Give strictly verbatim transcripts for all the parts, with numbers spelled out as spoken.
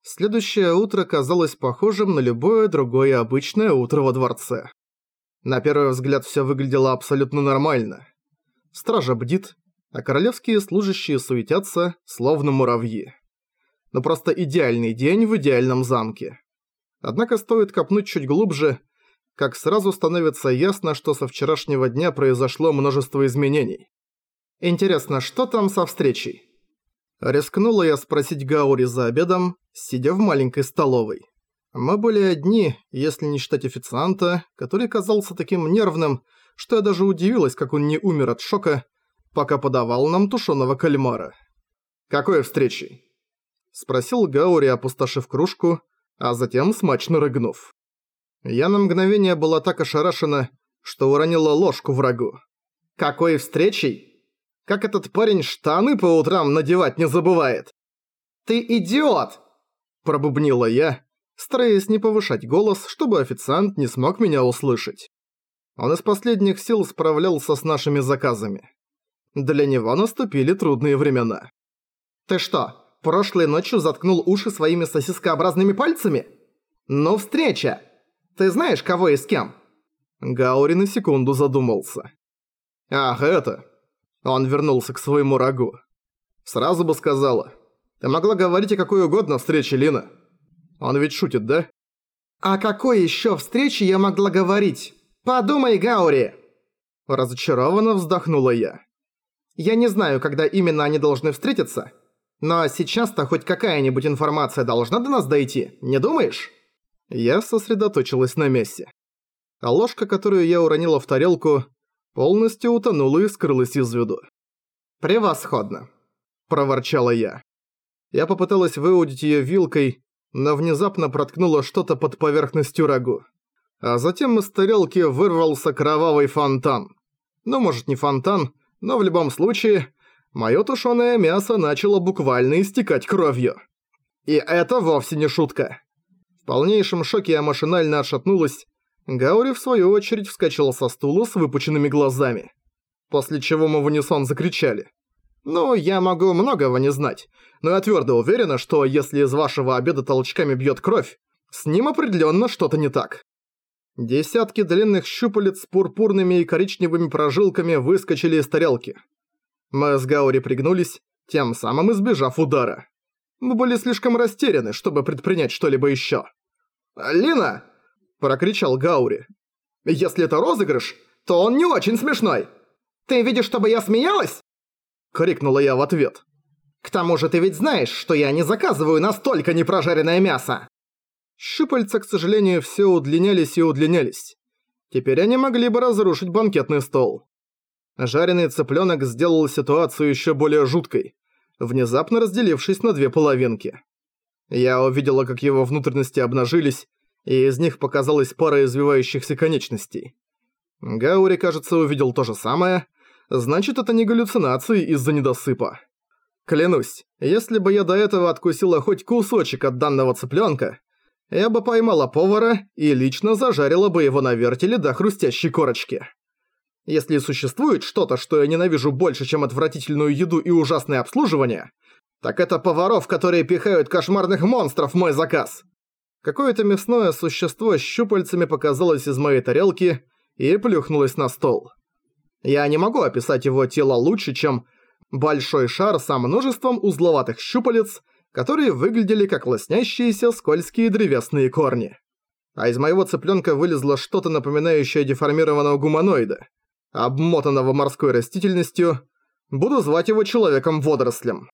Следующее утро казалось похожим на любое другое обычное утро во дворце. На первый взгляд все выглядело абсолютно нормально. Стража бдит, а королевские служащие суетятся, словно муравьи. Но просто идеальный день в идеальном замке. Однако стоит копнуть чуть глубже, как сразу становится ясно, что со вчерашнего дня произошло множество изменений. Интересно, что там со встречей? Рискнула я спросить Гаури за обедом, сидя в маленькой столовой. Мы были одни, если не считать официанта, который казался таким нервным, что я даже удивилась, как он не умер от шока, пока подавал нам тушеного кальмара. «Какой встречи?» – спросил Гаури, опустошив кружку, а затем смачно рыгнув. Я на мгновение была так ошарашена, что уронила ложку врагу. «Какой встречей? Как этот парень штаны по утрам надевать не забывает?» «Ты идиот!» – пробубнила я, стараясь не повышать голос, чтобы официант не смог меня услышать. Он из последних сил справлялся с нашими заказами. Для него наступили трудные времена. «Ты что, прошлой ночью заткнул уши своими сосискообразными пальцами? Ну, встреча! Ты знаешь, кого и с кем?» Гаури на секунду задумался. «Ах, это...» Он вернулся к своему рагу. «Сразу бы сказала. Ты могла говорить о какой угодно встрече, Лина. Он ведь шутит, да?» «О какой еще встрече я могла говорить? Подумай, Гаури!» Разочарованно вздохнула я. «Я не знаю, когда именно они должны встретиться, но сейчас-то хоть какая-нибудь информация должна до нас дойти, не думаешь?» Я сосредоточилась на мясе. А ложка, которую я уронила в тарелку, полностью утонула и скрылась из виду. «Превосходно!» – проворчала я. Я попыталась выудить её вилкой, но внезапно проткнула что-то под поверхностью рагу. А затем из тарелки вырвался кровавый фонтан. Ну, может, не фонтан, но в любом случае, моё тушёное мясо начало буквально истекать кровью. И это вовсе не шутка. В полнейшем шоке я машинально отшатнулась. Гаури, в свою очередь, вскочил со стула с выпученными глазами. После чего мы в унисон закричали. «Ну, я могу многого не знать, но я твёрдо уверена, что если из вашего обеда толчками бьёт кровь, с ним определённо что-то не так». Десятки длинных щупалец с пурпурными и коричневыми прожилками выскочили из тарелки. Мы с Гаури пригнулись, тем самым избежав удара. Мы были слишком растеряны, чтобы предпринять что-либо ещё. «Лина!» – прокричал Гаури. «Если это розыгрыш, то он не очень смешной. Ты видишь, чтобы я смеялась?» – крикнула я в ответ. «К тому же ты ведь знаешь, что я не заказываю настолько непрожаренное мясо!» Щупальца, к сожалению, все удлинялись и удлинялись. Теперь они могли бы разрушить банкетный стол. Жареный цыплёнок сделал ситуацию ещё более жуткой, внезапно разделившись на две половинки. Я увидела, как его внутренности обнажились, и из них показалась пара извивающихся конечностей. Гаури, кажется, увидел то же самое, значит, это не галлюцинации из-за недосыпа. Клянусь, если бы я до этого откусила хоть кусочек от данного цыплёнка, я бы поймала повара и лично зажарила бы его на вертеле до хрустящей корочки. Если существует что-то, что я ненавижу больше, чем отвратительную еду и ужасное обслуживание, так это поваров, которые пихают кошмарных монстров в мой заказ. Какое-то мясное существо с щупальцами показалось из моей тарелки и плюхнулось на стол. Я не могу описать его тело лучше, чем большой шар со множеством узловатых щупалец, которые выглядели как лоснящиеся скользкие древесные корни. А из моего цыплёнка вылезло что-то напоминающее деформированного гуманоида, обмотанного морской растительностью. Буду звать его Человеком-водорослем.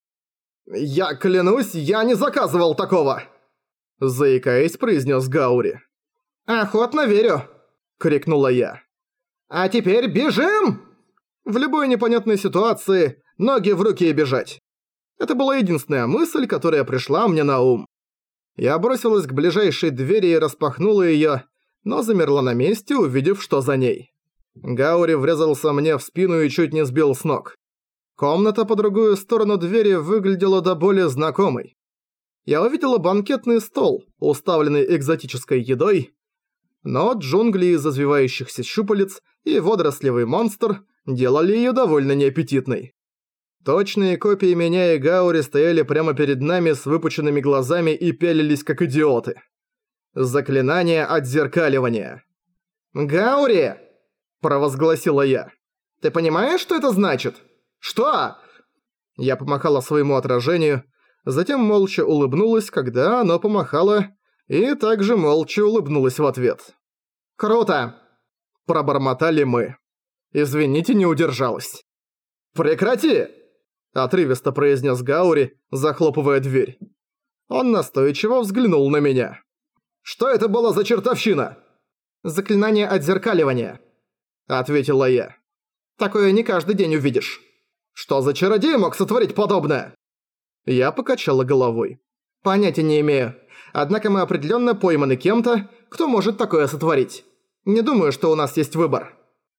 «Я клянусь, я не заказывал такого!» Заикаясь, произнес Гаури. «Охотно верю!» – крикнула я. «А теперь бежим!» В любой непонятной ситуации ноги в руки и бежать. Это была единственная мысль, которая пришла мне на ум. Я бросилась к ближайшей двери и распахнула её, но замерла на месте, увидев, что за ней. Гаури врезался мне в спину и чуть не сбил с ног. Комната по другую сторону двери выглядела до боли знакомой. Я увидела банкетный стол, уставленный экзотической едой, но джунгли из извивающихся щупалец и водорослевый монстр делали её довольно неаппетитной. Точные копии меня и Гаури стояли прямо перед нами с выпученными глазами и пялились как идиоты. Заклинание отзеркаливания. «Гаури!» – провозгласила я. «Ты понимаешь, что это значит?» «Что?» Я помахала своему отражению, затем молча улыбнулась, когда оно помахало, и также молча улыбнулась в ответ. «Круто!» – пробормотали мы. Извините, не удержалась. «Прекрати!» – отрывисто произнес Гаури, захлопывая дверь. Он настойчиво взглянул на меня. «Что это было за чертовщина?» «Заклинание отзеркаливания», – ответила я. «Такое не каждый день увидишь». «Что за чародей мог сотворить подобное?» Я покачала головой. «Понятия не имею. Однако мы определенно пойманы кем-то, кто может такое сотворить. Не думаю, что у нас есть выбор».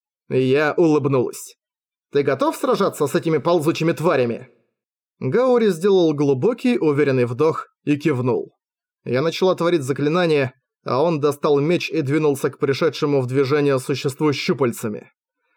Я улыбнулась. «Ты готов сражаться с этими ползучими тварями?» Гаури сделал глубокий, уверенный вдох и кивнул. Я начала творить заклинание, а он достал меч и двинулся к пришедшему в движение существу щупальцами.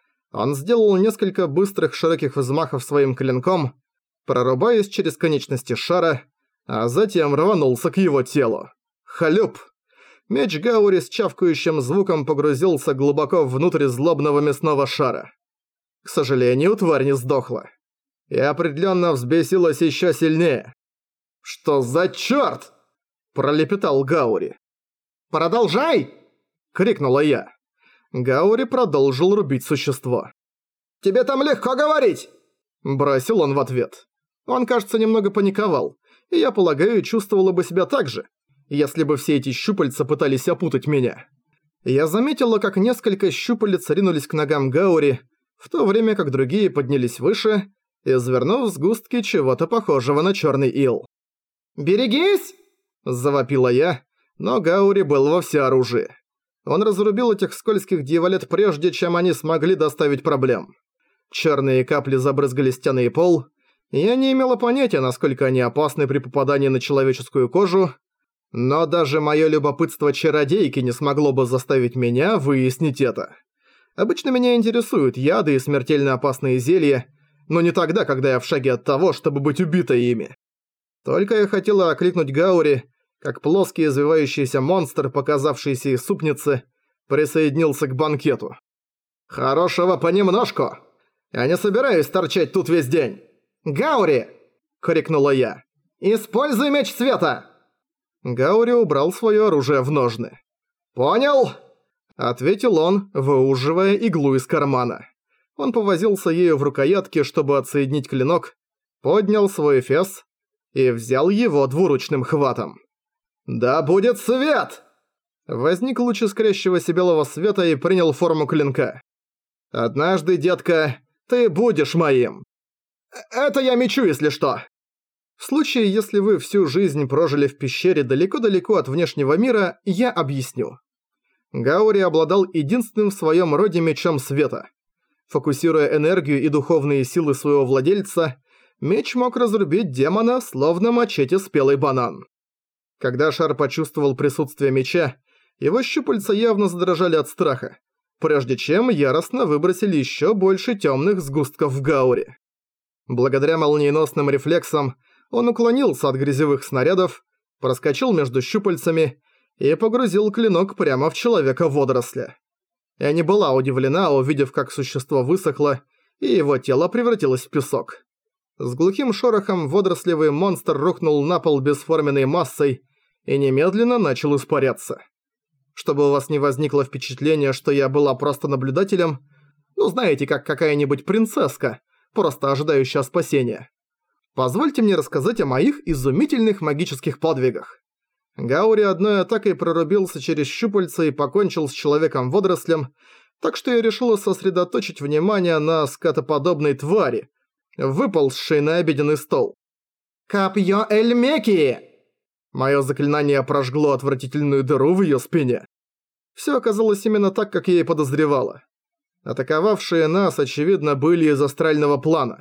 Он сделал несколько быстрых широких взмахов своим клинком, прорубаясь через конечности шара, а затем рванулся к его телу. Халюп! Меч Гаури с чавкающим звуком погрузился глубоко внутрь злобного мясного шара. К сожалению, тварь не сдохла. И определенно взбесилась еще сильнее. «Что за чёрт?» – пролепетал Гаури. «Продолжай!» – крикнула я. Гаури продолжил рубить существо. «Тебе там легко говорить!» – бросил он в ответ. Он, кажется, немного паниковал, и я полагаю, чувствовала бы себя так же, если бы все эти щупальца пытались опутать меня. Я заметила, как несколько щупалец ринулись к ногам Гаури, в то время как другие поднялись выше, извернув сгустки чего-то похожего на черный ил. «Берегись!» – завопила я, но Гаури был во всеоружии. Он разрубил этих скользких дьяволет прежде, чем они смогли доставить проблем. Черные капли забрызгали стены и пол, и я не имела понятия, насколько они опасны при попадании на человеческую кожу, но даже моё любопытство чародейки не смогло бы заставить меня выяснить это. Обычно меня интересуют яды и смертельно опасные зелья, но не тогда, когда я в шаге от того, чтобы быть убитой ими. Только я хотела окликнуть Гаури, как плоский извивающийся монстр, показавшийся из супницы, присоединился к банкету. «Хорошего понемножку! Я не собираюсь торчать тут весь день!» «Гаури!» – крикнула я. «Используй меч света!» Гаури убрал своё оружие в ножны. «Понял!» – ответил он, выуживая иглу из кармана. Он повозился ею в рукоятке, чтобы отсоединить клинок, поднял свой эфес и взял его двуручным хватом. «Да будет свет!» Возник луч искрящегося белого света и принял форму клинка. «Однажды, детка, ты будешь моим!» «Это я мечу, если что!» В случае, если вы всю жизнь прожили в пещере далеко-далеко от внешнего мира, я объясню. Гаури обладал единственным в своем роде мечом света. Фокусируя энергию и духовные силы своего владельца, меч мог разрубить демона, словно мачете спелый банан. Когда шар почувствовал присутствие меча, его щупальца явно задрожали от страха, прежде чем яростно выбросили еще больше темных сгустков в Гаури. Благодаря молниеносным рефлексам он уклонился от грязевых снарядов, проскочил между щупальцами и погрузил клинок прямо в человека-водоросля. Я не была удивлена, увидев, как существо высохло, и его тело превратилось в песок. С глухим шорохом водорослевый монстр рухнул на пол бесформенной массой и немедленно начал испаряться. Чтобы у вас не возникло впечатления, что я была просто наблюдателем, ну знаете, как какая-нибудь принцесска, просто ожидающая спасения. Позвольте мне рассказать о моих изумительных магических подвигах. Гаури одной атакой прорубился через щупальца и покончил с человеком-водорослем, так что я решила сосредоточить внимание на скатоподобной твари, выползшей на обеденный стол. «Копьё Эльмеки!» Моё заклинание прожгло отвратительную дыру в её спине. Всё оказалось именно так, как я и подозревала. Атаковавшие нас, очевидно, были из астрального плана.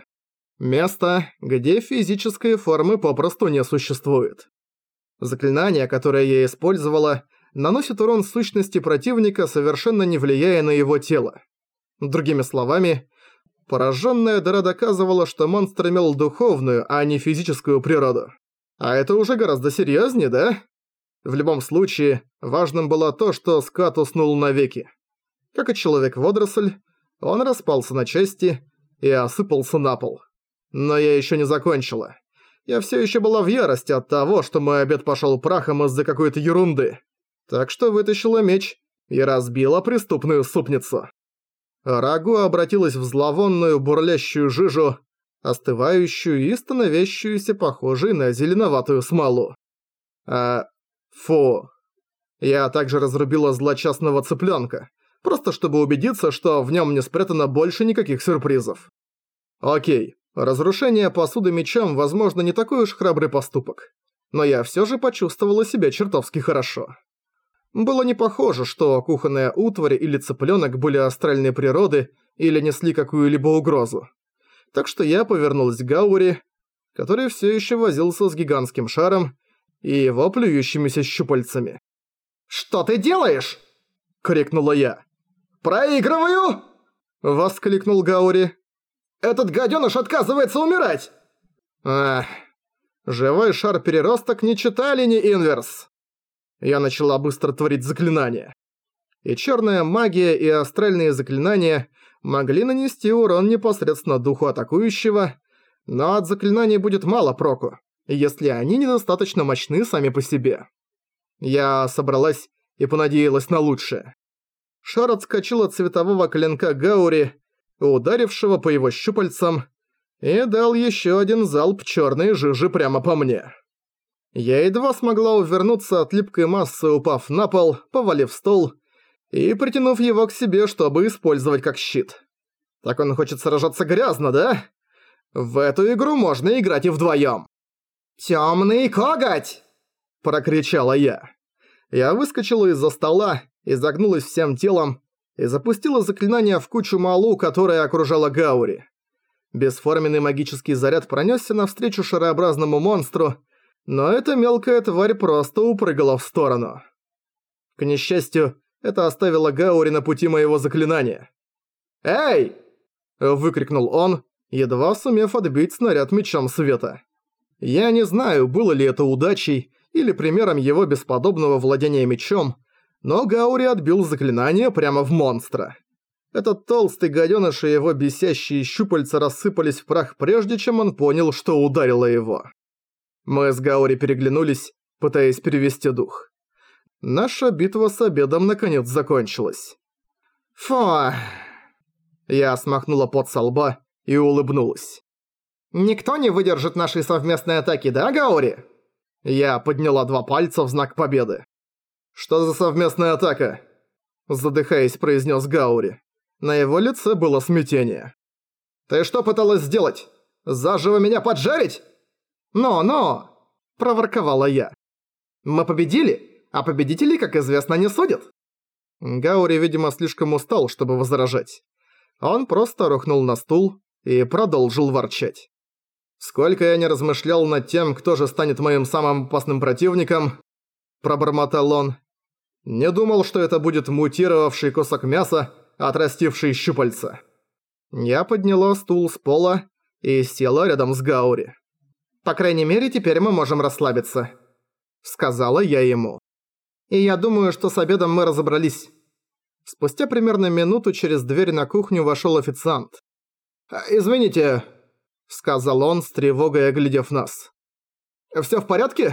Место, где физической формы попросту не существует. Заклинание, которое я использовала, наносит урон сущности противника, совершенно не влияя на его тело. Другими словами, Пораженная дыра доказывала, что монстр имел духовную, а не физическую природу. А это уже гораздо серьезнее, да? В любом случае, важным было то, что скат уснул навеки. Как и человек-водоросль, он распался на части и осыпался на пол. Но я еще не закончила. Я все еще была в ярости от того, что мой обед пошел прахом из-за какой-то ерунды. Так что вытащила меч и разбила преступную супницу. Рагу обратилась в зловонную бурлящую жижу, остывающую и становящуюся похожей на зеленоватую смолу. А... фу. Я также разрубила злочастного цыпленка, просто чтобы убедиться, что в нем не спрятано больше никаких сюрпризов. Окей, разрушение посуды мечом, возможно, не такой уж храбрый поступок, но я все же почувствовала себя чертовски хорошо. Было не похоже, что кухонная утварь или цыпленок были астральной природы или несли какую-либо угрозу. Так что я повернулась к Гаури, который все еще возился с гигантским шаром и его плюющимися щупальцами. «Что ты делаешь?» — крикнула я. «Проигрываю!» — воскликнул Гаури. «Этот гаденыш отказывается умирать!» Ах, живой шар-переросток не читали ни инверс. Я начала быстро творить заклинания. И черная магия, и астральные заклинания могли нанести урон непосредственно духу атакующего, но от заклинаний будет мало проку, если они недостаточно мощны сами по себе. Я собралась и понадеялась на лучшее. Шар отскочил от цветового клинка Гаури, ударившего по его щупальцам, и дал еще один залп черной жижи прямо по мне. Я едва смогла увернуться от липкой массы, упав на пол, повалив стол и притянув его к себе, чтобы использовать как щит. Так он хочет сражаться грязно, да? В эту игру можно играть и вдвоем. «Тёмный коготь!» – прокричала я. Я выскочила из-за стола, изогнулась всем телом и запустила заклинание в кучу малу, которая окружала Гаури. Бесформенный магический заряд пронесся навстречу шарообразному монстру, но эта мелкая тварь просто упрыгала в сторону. К несчастью, это оставило Гаури на пути моего заклинания. «Эй!» – выкрикнул он, едва сумев отбить снаряд мечом света. Я не знаю, было ли это удачей или примером его бесподобного владения мечом, но Гаури отбил заклинание прямо в монстра. Этот толстый гаденыш и его бесящие щупальца рассыпались в прах, прежде чем он понял, что ударило его. Мы с Гаури переглянулись, пытаясь перевести дух. Наша битва с обедом наконец закончилась. Фу. Я смахнула пот со лба и улыбнулась. «Никто не выдержит нашей совместной атаки, да, Гаури?» Я подняла два пальца в знак победы. «Что за совместная атака?» Задыхаясь, произнес Гаури. На его лице было смятение. «Ты что пыталась сделать? Заживо меня поджарить?» «Но-но!» – проворковала я. «Мы победили, а победителей, как известно, не судят». Гаури, видимо, слишком устал, чтобы возражать. Он просто рухнул на стул и продолжил ворчать. «Сколько я не размышлял над тем, кто же станет моим самым опасным противником», – пробормотал он. «Не думал, что это будет мутировавший кусок мяса, отрастивший щупальца». Я подняла стул с пола и села рядом с Гаури. «По крайней мере, теперь мы можем расслабиться», — сказала я ему. «И я думаю, что с обедом мы разобрались». Спустя примерно минуту через дверь на кухню вошел официант. «Извините», — сказал он, с тревогой оглядев нас. «Всё в порядке?»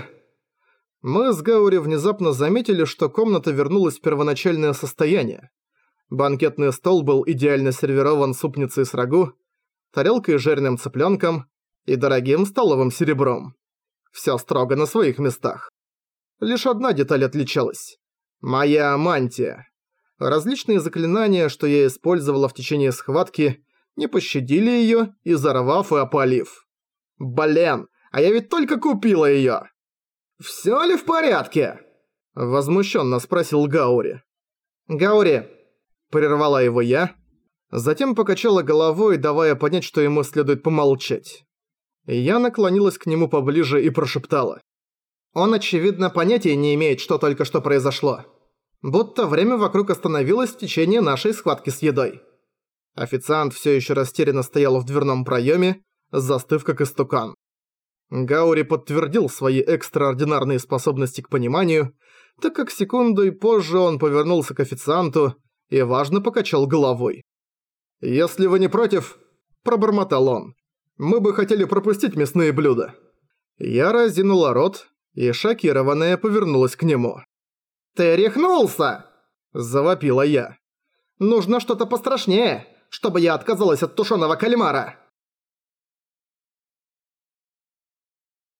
Мы с Гаури внезапно заметили, что комната вернулась в первоначальное состояние. Банкетный стол был идеально сервирован супницей с рагу, тарелкой с жареным цыплёнком и дорогим столовым серебром. Всё строго на своих местах. Лишь одна деталь отличалась. Моя мантия. Различные заклинания, что я использовала в течение схватки, не пощадили её, изорвав и опалив. Блин, а я ведь только купила её! «Всё ли в порядке?» – возмущённо спросил Гаури. «Гаури!» – прервала его я, затем покачала головой, давая понять, что ему следует помолчать. Я наклонилась к нему поближе и прошептала. Он, очевидно, понятия не имеет, что только что произошло. Будто время вокруг остановилось в течение нашей схватки с едой. Официант все еще растерянно стоял в дверном проеме, застыв как истукан. Гаури подтвердил свои экстраординарные способности к пониманию, так как секундой позже он повернулся к официанту и важно покачал головой. «Если вы не против», – пробормотал он, – «мы бы хотели пропустить мясные блюда». Я разинула рот, и шокированная повернулась к нему. «Ты рехнулся!» – завопила я. «Нужно что-то пострашнее, чтобы я отказалась от тушеного кальмара!»